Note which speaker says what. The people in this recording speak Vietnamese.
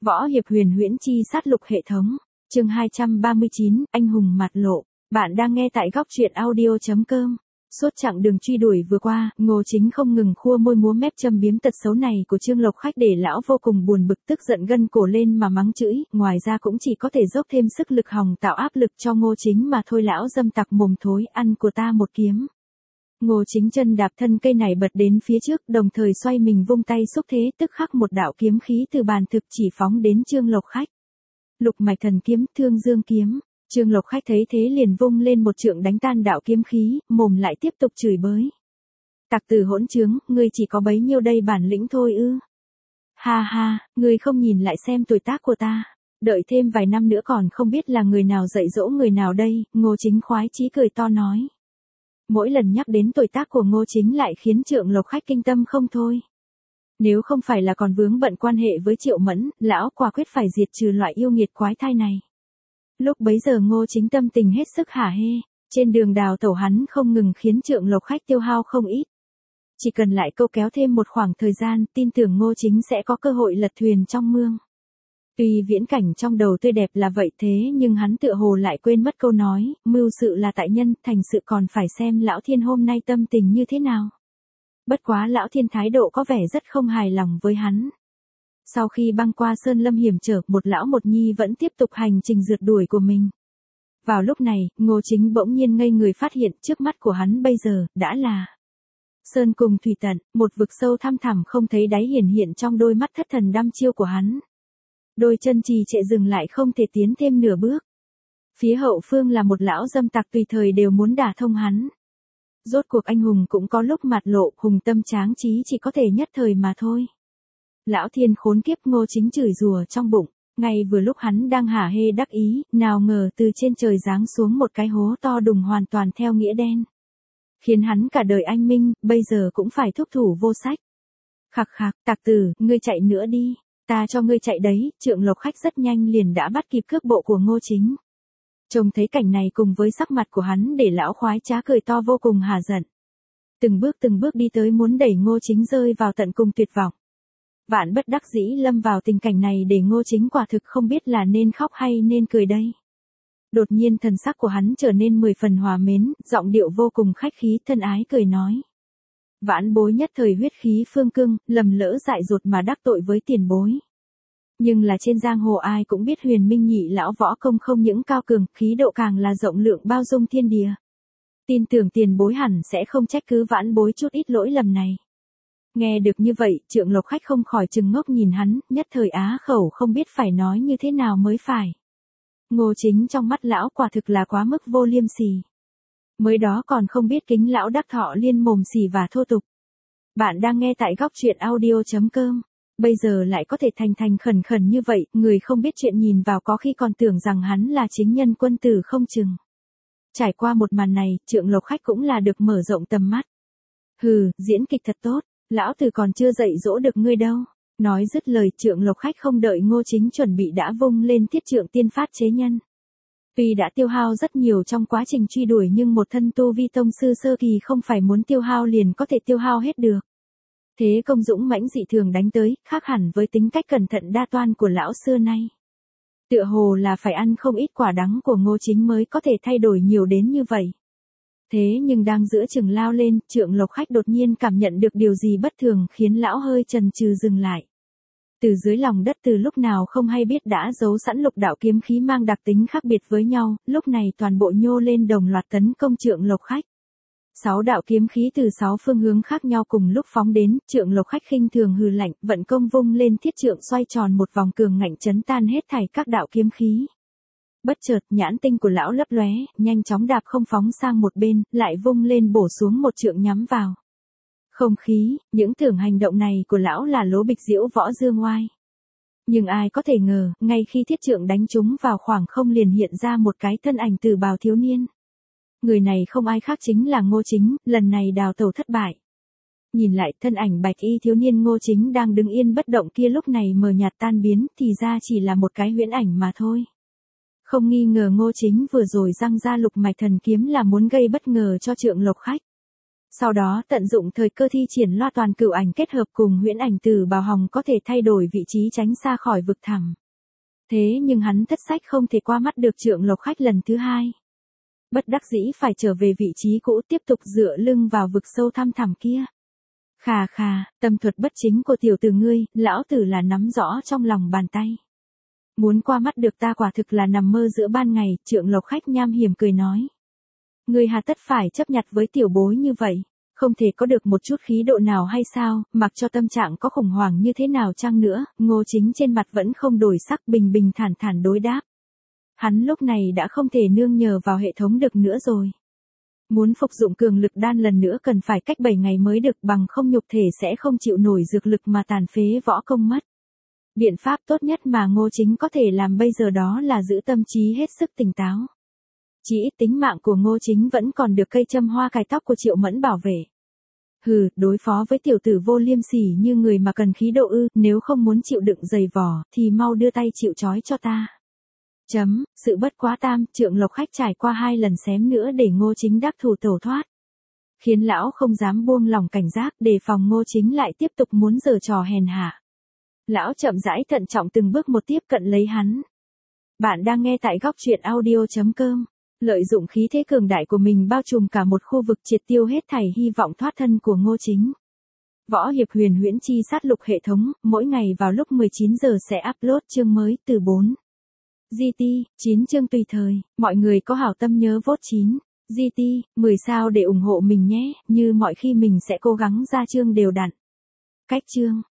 Speaker 1: Võ hiệp huyền huyễn chi sát lục hệ thống. Chương 239, anh hùng mặt lộ. Bạn đang nghe tại góc truyện audio.com. Suốt chặng đường truy đuổi vừa qua, Ngô Chính không ngừng khua môi múa mép châm biếm tật xấu này của Trương Lộc Khách để lão vô cùng buồn bực, tức giận gân cổ lên mà mắng chửi, ngoài ra cũng chỉ có thể dốc thêm sức lực hòng tạo áp lực cho Ngô Chính mà thôi. Lão dâm tặc mồm thối, ăn của ta một kiếm. Ngô Chính chân đạp thân cây này bật đến phía trước, đồng thời xoay mình vung tay xúc thế, tức khắc một đạo kiếm khí từ bàn thực chỉ phóng đến Trương Lộc Khách. Lục mạch thần kiếm, Thương Dương kiếm. Trương Lộc Khách thấy thế liền vung lên một trượng đánh tan đạo kiếm khí, mồm lại tiếp tục chửi bới. Tặc tử hỗn trướng, ngươi chỉ có bấy nhiêu đây bản lĩnh thôi ư? Ha ha, ngươi không nhìn lại xem tuổi tác của ta, đợi thêm vài năm nữa còn không biết là người nào dạy dỗ người nào đây. Ngô Chính khoái chí cười to nói. Mỗi lần nhắc đến tuổi tác của Ngô Chính lại khiến Trương Lộc Khách kinh tâm không thôi. Nếu không phải là còn vướng bận quan hệ với Triệu Mẫn, lão quả quyết phải diệt trừ loại yêu nghiệt quái thai này. Lúc bấy giờ Ngô Chính tâm tình hết sức hả hê, trên đường đào tẩu hắn không ngừng khiến Trương Lộc Khách tiêu hao không ít. Chỉ cần lại câu kéo thêm một khoảng thời gian, tin tưởng Ngô Chính sẽ có cơ hội lật thuyền trong mương. Tuy viễn cảnh trong đầu tươi đẹp là vậy thế nhưng hắn tựa hồ lại quên mất câu nói, mưu sự là tại nhân, thành sự còn phải xem Lão Thiên hôm nay tâm tình như thế nào. Bất quá Lão Thiên thái độ có vẻ rất không hài lòng với hắn. Sau khi băng qua sơn lâm hiểm trở, một lão một nhi vẫn tiếp tục hành trình rượt đuổi của mình. Vào lúc này, Ngô Chính bỗng nhiên ngây người phát hiện trước mắt của hắn bây giờ, đã là sơn cùng thủy tận, một vực sâu thăm thẳm không thấy đáy hiển hiện trong đôi mắt thất thần đăm chiêu của hắn. Đôi chân trì trệ dừng lại không thể tiến thêm nửa bước. Phía hậu phương là một lão dâm tặc tùy thời đều muốn đả thông hắn. Rốt cuộc anh hùng cũng có lúc mặt lộ, hùng tâm tráng trí chỉ có thể nhất thời mà thôi. Lão Thiên khốn kiếp, Ngô Chính chửi rủa trong bụng, ngay vừa lúc hắn đang hả hê đắc ý, nào ngờ từ trên trời giáng xuống một cái hố to đùng hoàn toàn theo nghĩa đen. Khiến hắn cả đời anh minh, bây giờ cũng phải thúc thủ vô sách. Khặc khặc, tặc tử, ngươi chạy nữa đi, ta cho ngươi chạy đấy. Trương Lộc Khách rất nhanh liền đã bắt kịp cước bộ của Ngô Chính. Trông thấy cảnh này cùng với sắc mặt của hắn để lão khoái trá cười to vô cùng hả giận. Từng bước đi tới muốn đẩy Ngô Chính rơi vào tận cùng tuyệt vọng. Vạn bất đắc dĩ lâm vào tình cảnh này để Ngô Chính quả thực không biết là nên khóc hay nên cười đây. Đột nhiên thần sắc của hắn trở nên 10 phần hòa mến, giọng điệu vô cùng khách khí thân ái cười nói. Vãn bối nhất thời huyết khí phương cương, lầm lỡ dại dột mà đắc tội với tiền bối. Nhưng là trên giang hồ ai cũng biết Huyền Minh nhị lão võ công không những cao cường, khí độ càng là rộng lượng bao dung thiên địa. Tin tưởng tiền bối hẳn sẽ không trách cứ vãn bối chút ít lỗi lầm này. Nghe được như vậy, Trương Lộc Khách không khỏi trừng ngốc nhìn hắn, nhất thời á khẩu không biết phải nói như thế nào mới phải. Ngô Chính trong mắt lão quả thực là quá mức vô liêm sỉ. Mới đó còn không biết kính lão đắc thọ liên mồm xỉ và thô tục. Bạn đang nghe tại góc truyện audio.com. Bây giờ lại có thể thành khẩn như vậy, người không biết chuyện nhìn vào có khi còn tưởng rằng hắn là chính nhân quân tử không chừng. Trải qua một màn này, Trương Lộc Khách cũng là được mở rộng tầm mắt. Hừ, diễn kịch thật tốt, lão tử còn chưa dạy dỗ được ngươi đâu. Nói dứt lời, Trương Lộc Khách không đợi Ngô Chính chuẩn bị đã vung lên thiết trượng tiên phát chế nhân. Tuy đã tiêu hao rất nhiều trong quá trình truy đuổi nhưng một thân tu vi tông sư sơ kỳ không phải muốn tiêu hao liền có thể tiêu hao hết được. Thế công dũng mãnh dị thường đánh tới, khác hẳn với tính cách cẩn thận đa toan của lão xưa nay. Tựa hồ là phải ăn không ít quả đắng của Ngô Chính mới có thể thay đổi nhiều đến như vậy. Thế nhưng đang giữa chừng lao lên, Trương Lộc Khách đột nhiên cảm nhận được điều gì bất thường khiến lão hơi chần chừ dừng lại. Từ dưới lòng đất từ lúc nào không hay biết đã giấu sẵn lục đạo kiếm khí mang đặc tính khác biệt với nhau, lúc này toàn bộ nhô lên đồng loạt tấn công Trương Lộc Khách. 6 đạo kiếm khí từ 6 phương hướng khác nhau cùng lúc phóng đến, Trương Lộc Khách khinh thường hừ lạnh, vận công vung lên thiết trượng xoay tròn một vòng cường ngạnh chấn tan hết thảy các đạo kiếm khí. Bất chợt, nhãn tinh của lão lấp lóe, nhanh chóng đạp không phóng sang một bên, lại vung lên bổ xuống một trượng nhắm vào. Không khí, những tưởng hành động này của lão là lố bịch diễu võ dương oai. Nhưng ai có thể ngờ, ngay khi thiết trượng đánh trúng vào khoảng không liền hiện ra một cái thân ảnh từ bào thiếu niên. Người này không ai khác chính là Ngô Chính, lần này đào tẩu thất bại. Nhìn lại thân ảnh bạch y thiếu niên Ngô Chính đang đứng yên bất động kia lúc này mờ nhạt tan biến thì ra chỉ là một cái huyễn ảnh mà thôi. Không nghi ngờ Ngô Chính vừa rồi giăng ra lục mạch thần kiếm là muốn gây bất ngờ cho Trương Lộc Khách. Sau đó tận dụng thời cơ thi triển loa toàn cửu ảnh kết hợp cùng huyễn ảnh từ bào hòng có thể thay đổi vị trí tránh xa khỏi vực thẳm. Thế nhưng hắn thất sách không thể qua mắt được Trượng Lộc Khách lần thứ hai. Bất đắc dĩ phải trở về vị trí cũ tiếp tục dựa lưng vào vực sâu thăm thẳm kia. Khà khà, tâm thuật bất chính của tiểu tử ngươi, lão tử là nắm rõ trong lòng bàn tay. Muốn qua mắt được ta quả thực là nằm mơ giữa ban ngày, Trượng Lộc Khách nham hiểm cười nói. Ngươi hà tất phải chấp nhặt với tiểu bối như vậy, không thể có được một chút khí độ nào hay sao, mặc cho tâm trạng có khủng hoảng như thế nào chăng nữa, Ngô Chính trên mặt vẫn không đổi sắc, bình bình thản thản đối đáp. Hắn lúc này đã không thể nương nhờ vào hệ thống được nữa rồi. Muốn phục dụng cường lực đan lần nữa cần phải cách 7 ngày mới được, bằng không nhục thể sẽ không chịu nổi dược lực mà tàn phế võ công mất. Biện pháp tốt nhất mà Ngô Chính có thể làm bây giờ đó là giữ tâm trí hết sức tỉnh táo. Chỉ ít tính mạng của Ngô Chính vẫn còn được cây châm hoa cài tóc của Triệu Mẫn bảo vệ. Hừ, đối phó với tiểu tử vô liêm sỉ như người mà cần khí độ ư, nếu không muốn chịu đựng dày vò, thì mau đưa tay chịu trói cho ta. Sự bất quá tam, Trượng Lộc Khách trải qua 2 lần xém nữa để Ngô Chính đắc thủ tẩu thoát. Khiến lão không dám buông lòng cảnh giác, đề phòng Ngô Chính lại tiếp tục muốn giở trò hèn hạ. Lão chậm rãi thận trọng từng bước một tiếp cận lấy hắn. Bạn đang nghe tại góc truyện audio.com. Lợi dụng khí thế cường đại của mình bao trùm cả một khu vực, triệt tiêu hết thảy hy vọng thoát thân của Ngô Chính. Võ hiệp huyền huyễn chi sát lục hệ thống, mỗi ngày vào lúc 19 giờ sẽ upload chương mới từ 4. GT, 9 chương tùy thời, mọi người có hảo tâm nhớ vote 9. GT, 10 sao để ủng hộ mình nhé, như mọi khi mình sẽ cố gắng ra chương đều đặn. Cách chương.